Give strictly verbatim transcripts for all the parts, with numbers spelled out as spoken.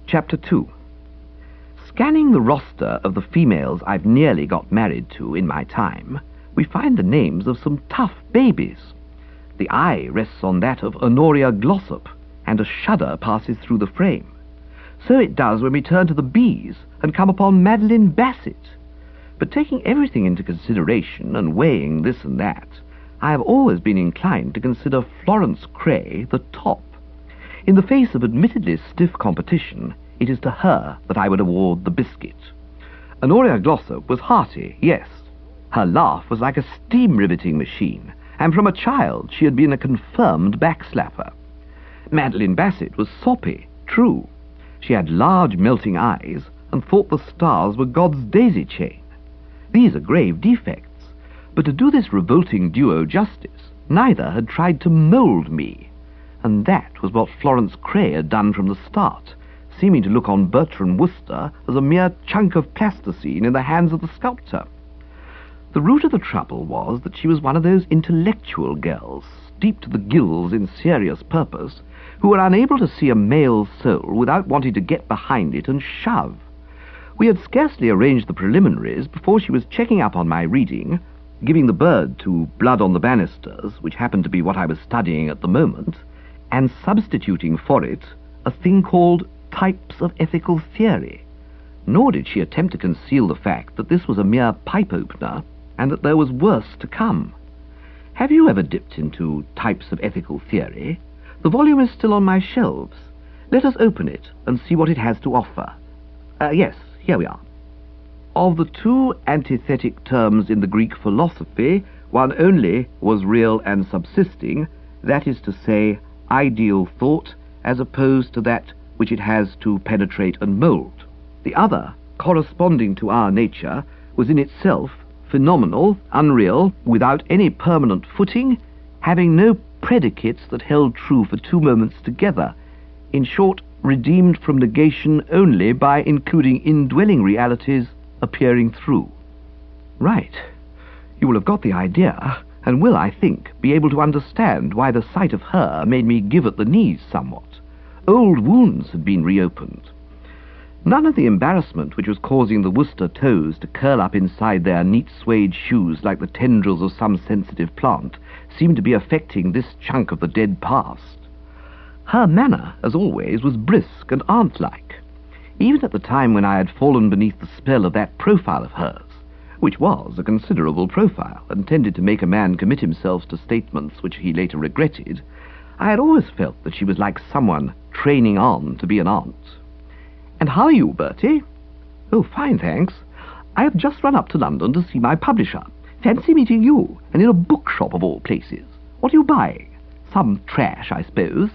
Chapter two. Scanning the roster of the females I've nearly got married to in my time, we find the names of some tough babies. The eye rests on that of Honoria Glossop, and a shudder passes through the frame. So it does when we turn to the B's and come upon Madeline Bassett. But taking everything into consideration and weighing this and that, I have always been inclined to consider Florence Cray the top. In the face of admittedly stiff competition, it is to her that I would award the biscuit. Honoria Glossop was hearty, yes. Her laugh was like a steam-riveting machine, and from a child she had been a confirmed backslapper. Madeline Bassett was soppy, true. She had large melting eyes and thought the stars were God's daisy chain. These are grave defects, but to do this revolting duo justice, neither had tried to mould me, and that was what Florence Cray had done from the start, seeming to look on Bertram Wooster as a mere chunk of plasticine in the hands of the sculptor. The root of the trouble was that she was one of those intellectual girls, steeped to the gills in serious purpose, who were unable to see a male soul without wanting to get behind it and shove. We had scarcely arranged the preliminaries before she was checking up on my reading, giving the bird to Blood on the Banisters, which happened to be what I was studying at the moment, and substituting for it a thing called Types of Ethical Theory. Nor did she attempt to conceal the fact that this was a mere pipe-opener and that there was worse to come. Have you ever dipped into Types of Ethical Theory? The volume is still on my shelves. Let us open it and see what it has to offer. Uh, yes, here we are. Of the two antithetic terms in the Greek philosophy, one only was real and subsisting, that is to say, ideal thought, as opposed to that which it has to penetrate and mould. The other, corresponding to our nature, was in itself phenomenal, unreal, without any permanent footing, having no predicates that held true for two moments together, in short, redeemed from negation only by including indwelling realities appearing through. Right. You will have got the idea, and will, I think, be able to understand why the sight of her made me give at the knees somewhat. Old wounds had been reopened. None of the embarrassment which was causing the Worcester toes to curl up inside their neat suede shoes like the tendrils of some sensitive plant seemed to be affecting this chunk of the dead past. Her manner, as always, was brisk and aunt-like, even at the time when I had fallen beneath the spell of that profile of hers, which was a considerable profile, and tended to make a man commit himself to statements which he later regretted. I had always felt that she was like someone training on to be an aunt. "And how are you, Bertie?" "Oh, fine, thanks. I have just run up to London to see my publisher. Fancy meeting you, and in a bookshop of all places. What are you buying? Some trash, I suppose?"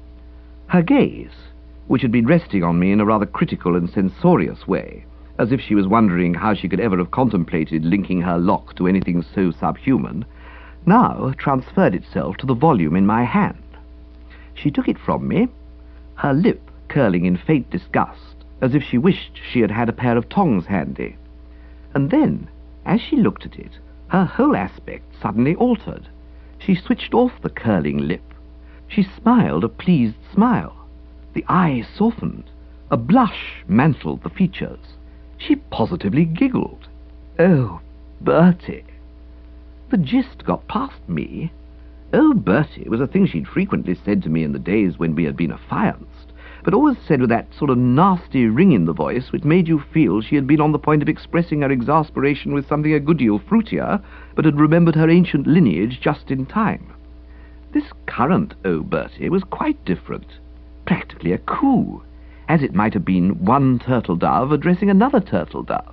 Her gaze, which had been resting on me in a rather critical and censorious way, as if she was wondering how she could ever have contemplated linking her lock to anything so subhuman, now transferred itself to the volume in my hand. She took it from me, her lip curling in faint disgust, as if she wished she had had a pair of tongs handy. And then, as she looked at it, her whole aspect suddenly altered. She switched off the curling lip. She smiled a pleased smile. The eyes softened. A blush mantled the features. She positively giggled. "Oh, Bertie." The gist got past me. "Oh, Bertie" was a thing she'd frequently said to me in the days when we had been affianced, but always said with that sort of nasty ring in the voice which made you feel she had been on the point of expressing her exasperation with something a good deal fruitier, but had remembered her ancient lineage just in time. This current "Oh, Bertie" was quite different, practically a coup, as it might have been one turtle dove addressing another turtle dove.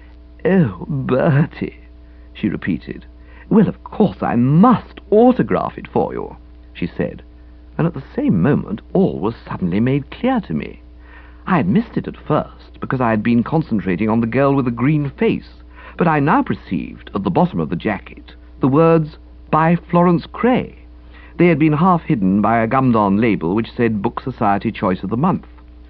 "Oh, Bertie," she repeated. "Well, of course I must autograph it for you," she said, and at the same moment all was suddenly made clear to me. I had missed it at first, because I had been concentrating on the girl with the green face, but I now perceived, at the bottom of the jacket, the words, "By Florence Cray." They had been half hidden by a gummed-on label which said Book Society Choice of the Month.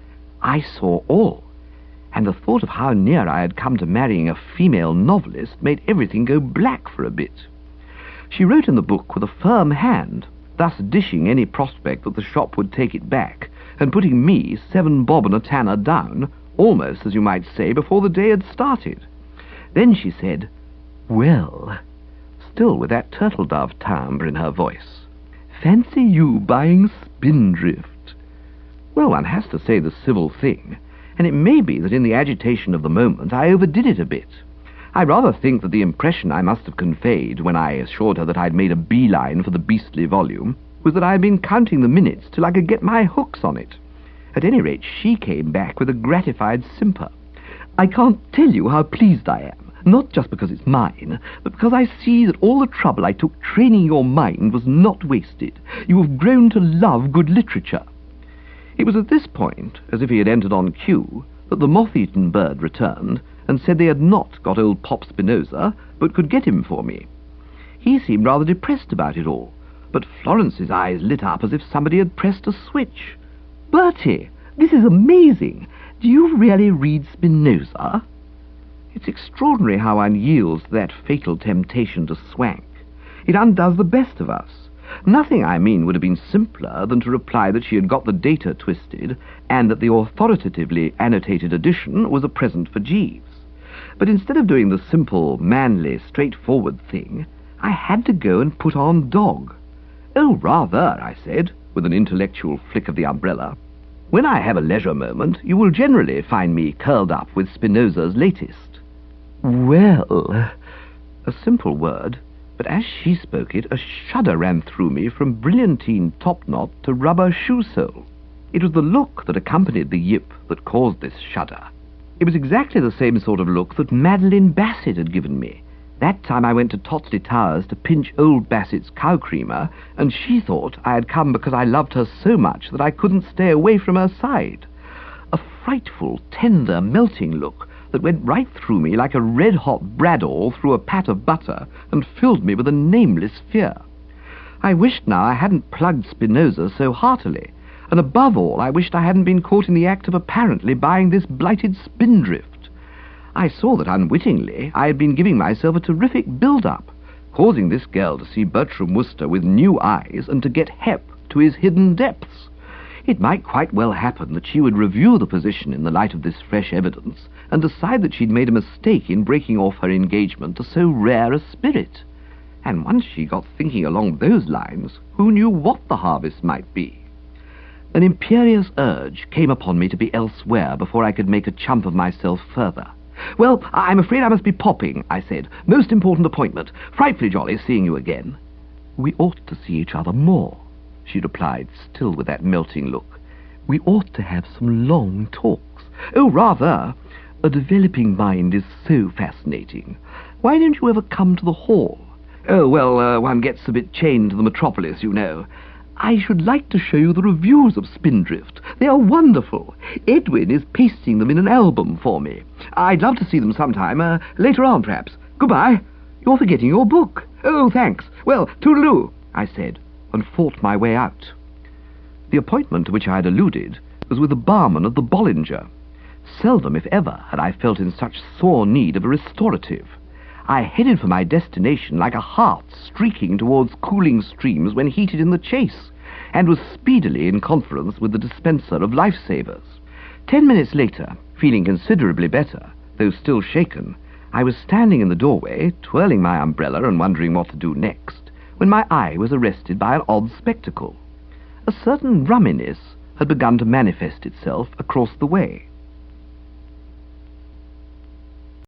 I saw all, and the thought of how near I had come to marrying a female novelist made everything go black for a bit. She wrote in the book with a firm hand, thus dishing any prospect that the shop would take it back, and putting me, seven bob and a tanner, down, almost, as you might say, before the day had started. Then she said, "Well," still with that turtle-dove timbre in her voice, "fancy you buying Spindrift." Well, one has to say the civil thing, and it may be that in the agitation of the moment I overdid it a bit. I rather think that the impression I must have conveyed when I assured her that I'd made a beeline for the beastly volume was that I had been counting the minutes till I could get my hooks on it. At any rate, she came back with a gratified simper. "I can't tell you how pleased I am, not just because it's mine, but because I see that all the trouble I took training your mind was not wasted. You have grown to love good literature." It was at this point, as if he had entered on cue, that the moth-eaten bird returned and said they had not got old Pop Spinoza, but could get him for me. He seemed rather depressed about it all, but Florence's eyes lit up as if somebody had pressed a switch. "Bertie, this is amazing. Do you really read Spinoza?" It's extraordinary how one yields to that fatal temptation to swank. It undoes the best of us. Nothing, I mean, would have been simpler than to reply that she had got the data twisted, and that the authoritatively annotated edition was a present for Jeeves. But instead of doing the simple, manly, straightforward thing, I had to go and put on dog. "Oh, rather," I said, with an intellectual flick of the umbrella. "When I have a leisure moment, you will generally find me curled up with Spinoza's latest." "Well," a simple word, but as she spoke it, a shudder ran through me from brilliantine topknot to rubber shoe sole. It was the look that accompanied the yip that caused this shudder. It was exactly the same sort of look that Madeline Bassett had given me. That time I went to Totsley Towers to pinch old Bassett's cow creamer, and she thought I had come because I loved her so much that I couldn't stay away from her side. A frightful, tender, melting look that went right through me like a red-hot bradawl through a pat of butter and filled me with a nameless fear. I wished now I hadn't plugged Spinoza so heartily, and above all I wished I hadn't been caught in the act of apparently buying this blighted Spindrift. I saw that unwittingly I had been giving myself a terrific build-up, causing this girl to see Bertram Wooster with new eyes and to get hep to his hidden depths. It might quite well happen that she would review the position in the light of this fresh evidence and decide that she'd made a mistake in breaking off her engagement to so rare a spirit. And once she got thinking along those lines, who knew what the harvest might be? An imperious urge came upon me to be elsewhere before I could make a chump of myself further. "Well, I'm afraid I must be popping," I said. "Most important appointment. Frightfully jolly seeing you again." "We ought to see each other more," she replied, still with that melting look. "We ought to have some long talks." "Oh, rather. A developing mind is so fascinating. Why don't you ever come to the hall?" "Oh, well, uh, one gets a bit chained to the metropolis, you know." "I should like to show you the reviews of Spindrift. They are wonderful. Edwin is pasting them in an album for me. I'd love to see them sometime, uh, later on, perhaps. Goodbye. You're forgetting your book." "Oh, thanks. Well, toodaloo," I said, and fought my way out. The appointment to which I had alluded was with the barman of the Bollinger. Seldom, if ever, had I felt in such sore need of a restorative. I headed for my destination like a hart streaking towards cooling streams when heated in the chase, and was speedily in conference with the dispenser of lifesavers. Ten minutes later, feeling considerably better, though still shaken, I was standing in the doorway, twirling my umbrella and wondering what to do next, when my eye was arrested by an odd spectacle. A certain rumminess had begun to manifest itself across the way.